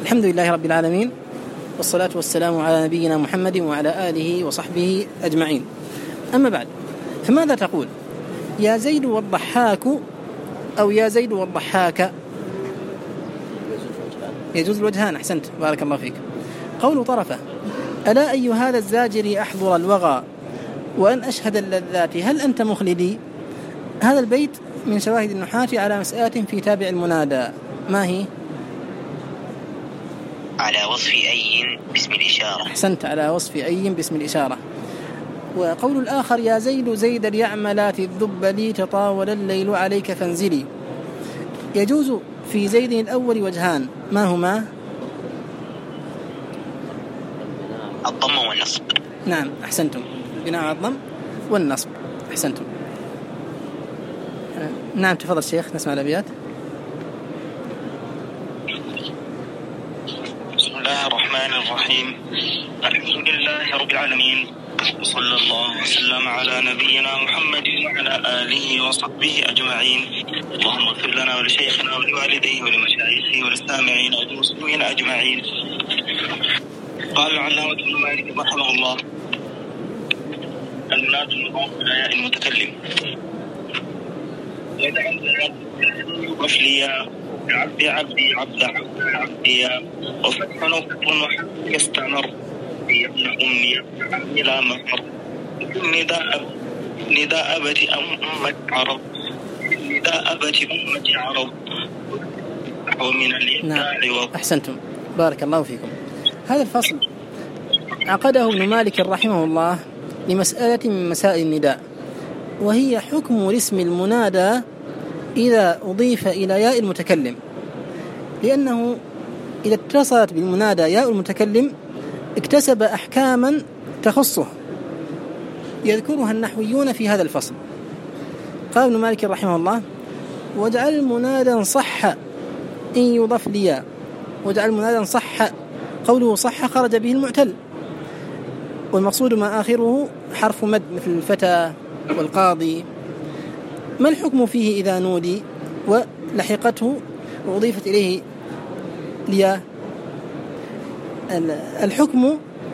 الحمد لله رب العالمين، والصلاة والسلام على نبينا محمد وعلى آله وصحبه أجمعين. أما بعد، فماذا تقول؟ يا زيد والضحاك أو يا زيد والضحاك؟ يجوز الوجهان. أحسنت، بارك الله فيك. قول طرفة: ألا أي هذا الزاجر أحضر الوغى وأن أشهد اللذات هل أنت مخلدي؟ هذا البيت من شواهد النحاة على مسألة في تابع المنادى. ما هي؟ على وصف أي باسم الإشارة. أحسنت، على وصف أي باسم الإشارة. وقول الآخر: يا زيد زيد اليعملات الذب لي تطاول الليل عليك فانزلي. يجوز في زيد الأول وجهان، ما هما؟ الضم والنصب. نعم، أحسنتم، بناء على الضم والنصب. أحسنتم. نعم، تفضل شيخ، نسمع الأبيات. بسم الله الرحمن الرحيم. الحمد لله رب العالمين، وصلى الله وسلم على نبينا محمد وعلى آله وصحبه أجمعين. اللهم اغفر لنا ولشيخنا ولوالديه ولمشايخه وللسامعين والمسلمين أجمعين. قال العلامة ابن مالك رحمه الله: المناد المضاف إلى ياء المتكلم. يدعم وفليا عبدي عبدي عبد عبد عبدي وفتح نطق وحق يستمر يبن أمي إلى مفر نداء أبت أمة عرب نداء أبت أمة عرب ومن الإبداع. أحسنتم، بارك الله فيكم. هذا الفصل عقده ابن مالك رحمه الله لمسألة من مسائل النداء، وهي حكم الاسم المنادى إذا أضيف إلى ياء المتكلم، لأنه إذا اتصلت بالمنادى ياء المتكلم اكتسب أحكاما تخصه يذكرها النحويون في هذا الفصل. قال ابن مالك رحمه الله: واجعل المنادى صح إن يضاف لياء. واجعل المنادى صح، قوله صح خرج به المعتل، والمقصود ما آخره حرف مد مثل الفتى والقاضي. ما الحكم فيه إذا نودي ولحقته وأضيفت إليه لياء؟ الحكم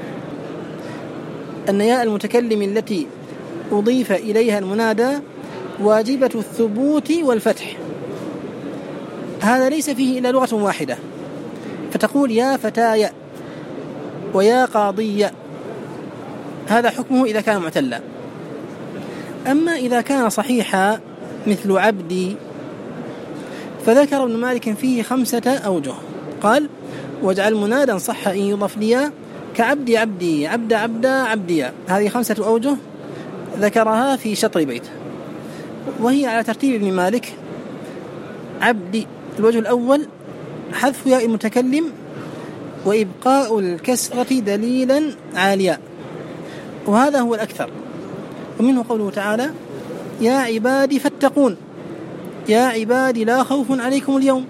أن ياء المتكلم التي أضيف إليها المنادى واجبة الثبوت والفتح. هذا ليس فيه إلا لغة واحدة، فتقول يا فتاي ويا قاضي، هذا حكمه إذا كان معتلا. أما إذا كان صحيحا مثل عبدي فذكر ابن مالك فيه 5 أوجه. قال: واجعل منادا صح إن يضاف ليا كعبدي عبدي عبد عبد عبدي. هذه 5 أوجه ذكرها في شطر بيت، وهي على ترتيب ابن مالك: عبدي، الوجه الأول حذف ياء المتكلم وإبقاء الكسرة دليلا عاليا، وهذا هو الأكثر. ومنه قوله تعالى: يا عبادي فاتقون، يا عبادي لا خوف عليكم اليوم.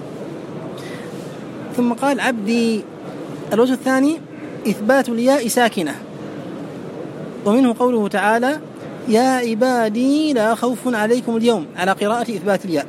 ثم قال عبدي. الوجه الثاني إثبات الياء ساكنة، ومنه قوله تعالى: يا عبادي لا خوف عليكم اليوم، على قراءة إثبات الياء.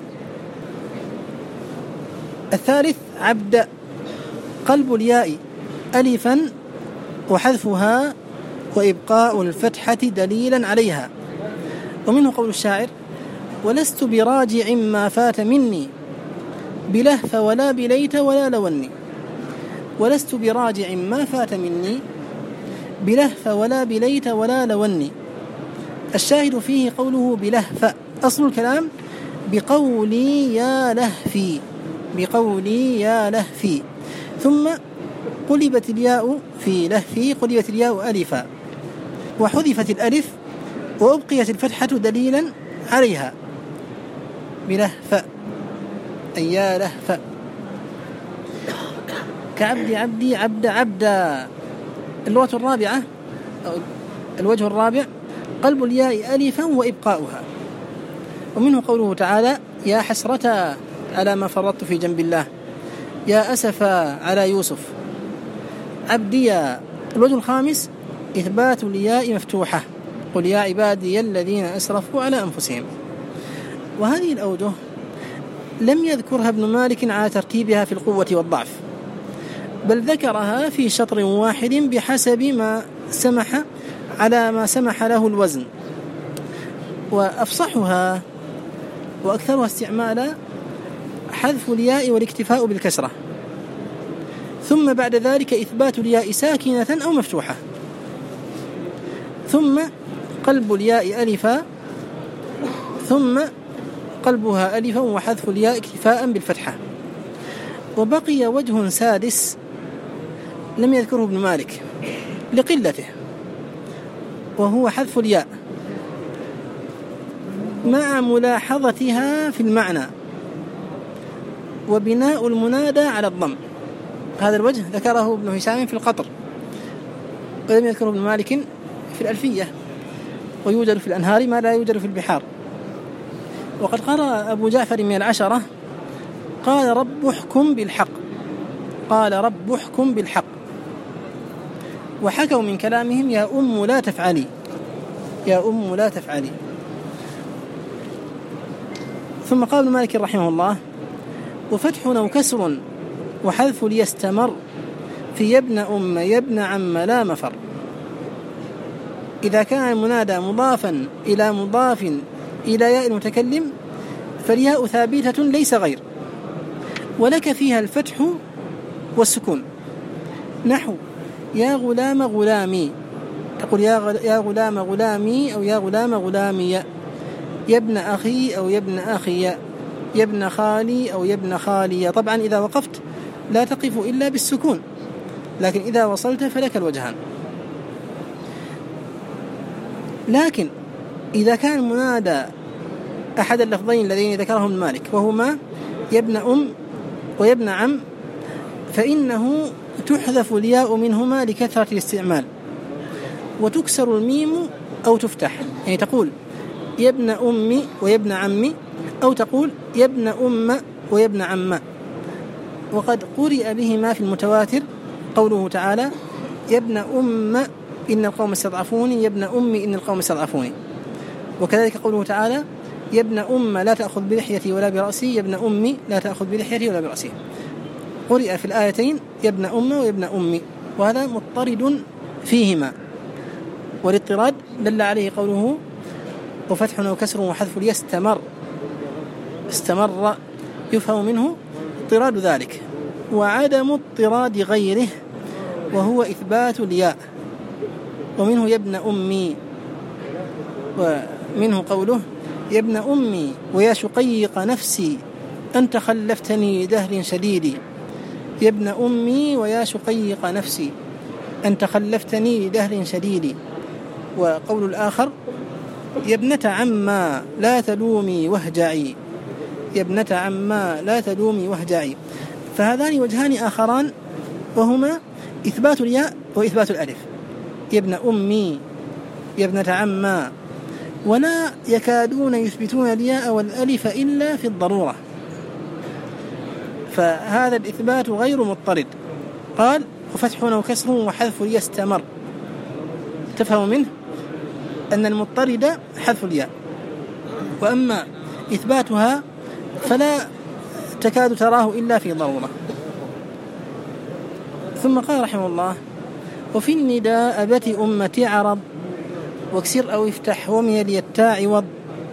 الثالث عبد، قلب الياء ألفا وحذفها وإبقاء الفتحة دليلا عليها. ومنه قول الشاعر: ولست براجع ما فات مني بلهف ولا بليت ولا لوني. ولست براجع ما فات مني بلهف ولا بليت ولا لوني. الشاهد فيه قوله بلهف، أصل الكلام بقولي يا لهفي، بقولي يا لهفي، ثم قلبت الياء في لهفي، قلبت الياء ألفا، وحذفت الألف وأبقيت الفتحة دليلا عليها، بلهف أي يا لهف. كعبد عبدي عبد عبدا. اللغة الرابعة أو الوجه الرابع قلب الياء ألفا وإبقاؤها. ومنه قوله تعالى: يا حسرة على ما فرطت في جنب الله، يا أسفا على يوسف. عبدي. الوجه الخامس إثبات الياء مفتوحة، قل يا عبادي الذين أسرفوا على أنفسهم. وهذه الأوجه لم يذكرها ابن مالك على ترتيبها في القوة والضعف، بل ذكرها في شطر واحد بحسب ما سمح على ما سمح له الوزن. وأفصحها وأكثرها استعمالا حذف الياء والاكتفاء بالكسرة، ثم بعد ذلك إثبات الياء ساكنة أو مفتوحة، ثم قلب الياء ألفا، ثم قلبها ألفا وحذف الياء اكتفاء بالفتحة. وبقي وجه سادس لم يذكره ابن مالك لقلته، وهو حذف الياء مع ملاحظتها في المعنى وبناء المنادى على الضم. هذا الوجه ذكره ابن هشام في القطر، ولم يذكره ابن مالك في الألفية، ويوجد في الأنهار ما لا يوجد في البحار. وقد قرأ أبو جعفر من العشرة قال رب احكم بالحق، قال رب احكم بالحق. وحكوا من كلامهم يا أم لا تفعلي، يا أم لا تفعلي. ثم قال ابن مالك رحمه الله وفتح أو كسر وحذف ليستمر في يبن أم يبن عم لا مفر. إذا كان المنادى مضافا إلى مضاف إلى ياء المتكلم فالياء ثابتة ليس غير، ولك فيها الفتح والسكون، نحو يا غلام غلامي، تقول يا غلام غلامي أو يا غلام غلامي، يا ابن أخي أو يا ابن أخي، يا ابن خالي أو يا ابن خالي. طبعا إذا وقفت لا تقف إلا بالسكون، لكن إذا وصلت فلك الوجهان. لكن إذا كان المنادى أحد اللفظين الذين ذكرهم مالك وهما يا ابن أم ويا ابن عم فإنه تحذف الياء منهما لكثرة الاستعمال، وتكسر الميم أو تفتح، يعني تقول يا ابن أمي ويا ابن عمي، أو تقول يا ابن أم ويا ابن عم. وقد قرئ بهما في المتواتر قوله تعالى يا ابن أم إن القوم استضعفوني، يا ابن أمي إن القوم استضعفوني. وكذلك قوله تعالى يا ابن أم لا تأخذ بلحيتي ولا برأسي، يا ابن أمي لا تأخذ بلحيتي ولا برأسي. قرئ في الآيتين يا ابن أم ويا ابن أمي، وهذا مضطرد فيهما، والاضطراد دل عليه قوله وفتح وكسر وحذف ليستمر، استمر يفهم منه اضطراد ذلك، وعدم اضطراد غيره وهو إثبات الياء. ومنه يا ابن أمي، ومنه قوله يا ابن أمي ويا شقيق نفسي أنت خلفتني دهر شديد، يا ابن أمي ويا شقيق نفسي أنت خلفتني دهر شديد. وقول الآخر يا ابنة عما لا تلومي وهجعي، يا ابنة عما لا تلومي وهجعي. فهذان وجهان آخران وهما إثبات الياء وإثبات الألف، يا ابن أمي يا ابنة عما، ولا يكادون يثبتون الياء والألف إلا في الضرورة، فهذا الإثبات غير مضطرد. قال وفتح وكسر وحذف ليستمر، تفهم منه أن المضطرد حذف الياء، وأما إثباتها فلا تكاد تراه إلا في ضرورة. ثم قال رحمه الله وفي النداء أبت أمتي عرض واكسر أو افتح ومن الياء عوض.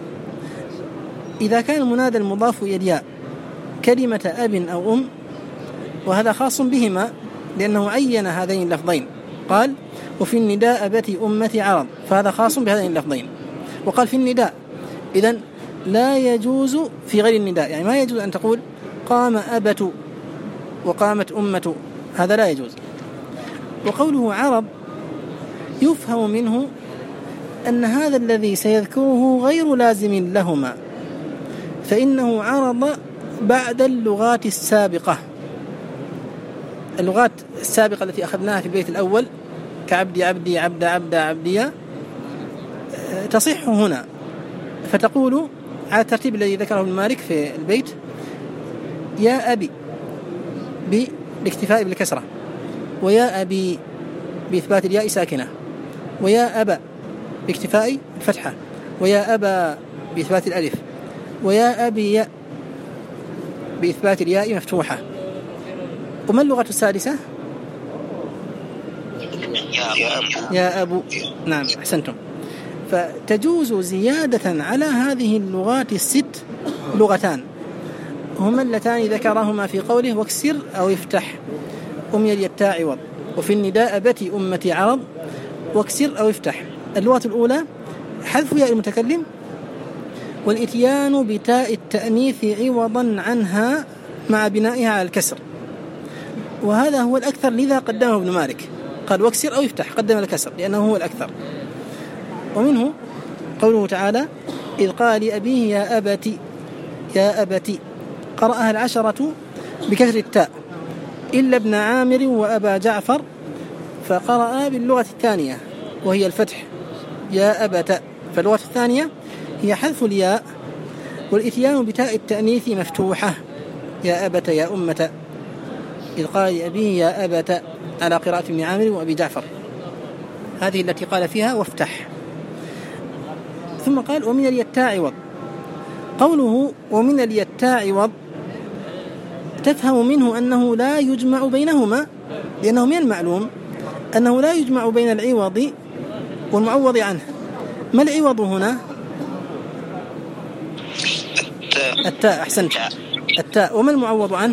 إذا كان المنادى المضاف إلى الياء كلمة أب أو أم، وهذا خاص بهما لأنه عين هذين اللفظين، قال وفي النداء أبت أمتي عرض، فهذا خاص بهذين اللفظين. وقال في النداء، إذن لا يجوز في غير النداء، يعني ما يجوز أن تقول قام أبت وقامت أمة، هذا لا يجوز. وقوله عرض يفهم منه أن هذا الذي سيذكره غير لازم لهما، فإنه عرض بعد اللغات السابقة. اللغات السابقة التي أخذناها في البيت الأول كعبدي عبدي عبد عبد عبدية تصح هنا، فتقول على الترتيب الذي ذكره ابن مالك في البيت يا أبي بالاكتفاء بالكسرة، ويا أبي بإثبات الياء ساكنة، ويا أبا باكتفاء الفتحة، ويا أبا بإثبات الألف، ويا أبي بإثبات الياء مفتوحة. وما اللغة السادسة؟ يا أبو. نعم أحسنتم. فتجوز زيادة على هذه اللغات الست لغتان هما اللتان ذكرهما في قوله واكسر أو افتح أمي اليتاء عوض، وفي النداء أبتي أمتي عرض واكسر أو افتح. اللغة الأولى حذف ياء المتكلم والإتيان بتاء التأنيث عوضا عنها مع بنائها على الكسر، وهذا هو الأكثر، لذا قدمه ابن مالك قال واكسر أو افتح، قدم الكسر لأنه هو الأكثر. ومنه قوله تعالى إذ قال لأبيه يا أبتي يا أبتي، قرأها العشرة بكسر التاء إلا ابن عامر وأبا جعفر، فقرأ باللغة الثانية وهي الفتح يا أبت. فاللغة الثانية هي حذف الياء والإتيان بتاء التأنيث مفتوحة يا أبت يا أمة، إذ قال لأبيه يا أبت على قراءة ابن عامر وأبي جعفر، هذه التي قال فيها وافتح. ثم قال ومن اليتاء عوض. قوله ومن اليتاء عوض تفهم منه أنه لا يجمع بينهما، لأنه من المعلوم أنه لا يجمع بين العوض والمعوض عنه. ما العوض هنا؟ التاء. أحسنت، التاء. وما المعوض عنه؟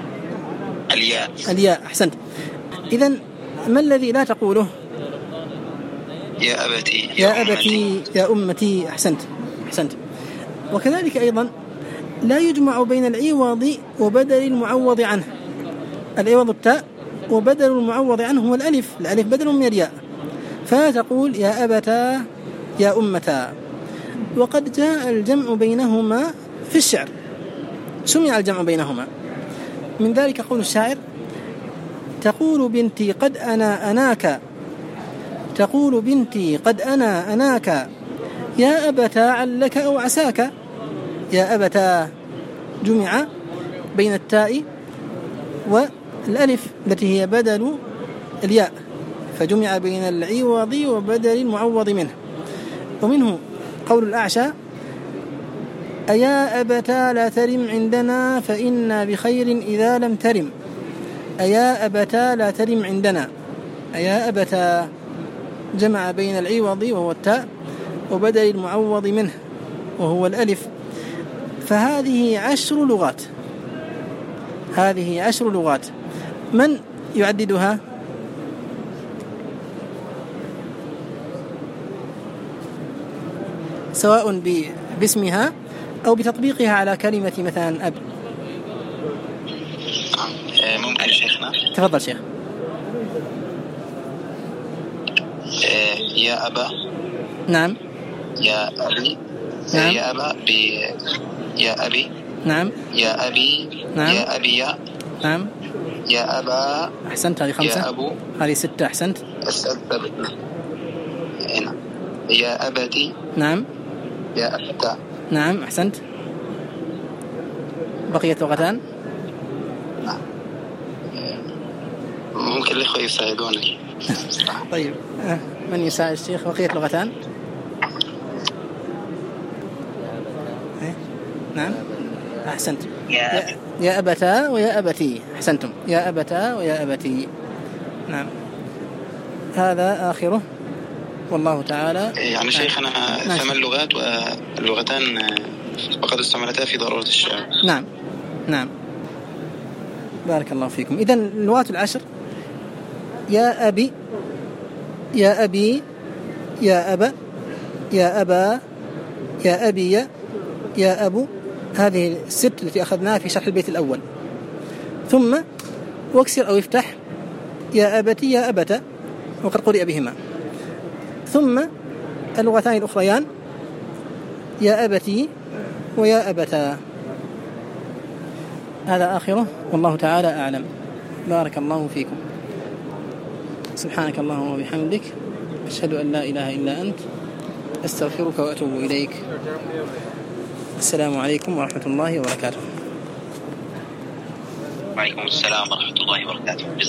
الياء. أحسنت. إذن ما الذي لا تقوله؟ يا أبتي يا أبتي يا أمتي. أحسنت. وكذلك أيضا لا يجمع بين العوض وبدل المعوض عنه. العوض التاء وبدل المعوض عنه هو الألف بدل من الياء، فلا تقول يا أبتا يا أمتا. وقد جاء الجمع بينهما في الشعر، سمع الجمع بينهما، من ذلك قول الشاعر تقول بنتي قد أنا أناك، تقول بنتي قد أنا أناك يا أبتا علك أو عساك. يا أبتا جمع بين التاء والألف التي هي بدل الياء، فجمع بين العوض وبدل المعوض منه. ومنه قول الأعشى أيا أبتا لا ترم عندنا فإنا بخير إذا لم ترم. أيا أبتا لا ترم عندنا، أيا أبتا جمع بين العوض وهو التاء وبدل المعوض منه وهو الألف. فهذه 10 لغات، هذه 10 لغات. من يعددها؟ سواء باسمها أو بتطبيقها على كلمة مثلا أب. ممكن شيخنا؟ تفضل شيخ. يا أبا. نعم. يا أبي. نعم. يا أبا يا أبي. نعم. يا أبي. نعم. يا أبي. نعم. يا أبا. أحسنت، هذه 5. يا أبو. هذه 6. أحسنت. هنا يا أبتي. نعم. يا أبتا. نعم. أحسنت. بقيت لغتان. نعم. ممكن الإخوة يساعدوني. طيب من يساعد الشيخ؟ بقيت لغتان. نعم. أحسنت. يا أبتا ويا أبتي. أحسنتم. يا أبتا ويا أبتي. نعم. هذا آخره والله تعالى. يعني شيخنا 8 لغات واللغتان وقد استعملتها في ضرورة الشعر. نعم. بارك الله فيكم. إذن اللغات 10 يا أبي يا أبي يا أبا يا أبا يا أبي يا أبو، هذه 6 التي أخذناها في شرح البيت الأول. ثم واكسر أو افتح يا أبتي يا أبتا، وقد قرئ بهما. ثم اللغتان الأخريان يا أبتي ويا أبتا. هذا آخره والله تعالى أعلم. بارك الله فيكم. سبحانك اللهم وبحمدك، أشهد أن لا إله إلا أنت، أستغفرك وأتوب إليك. السلام عليكم ورحمة الله وبركاته. وعليكم السلام ورحمة الله وبركاته.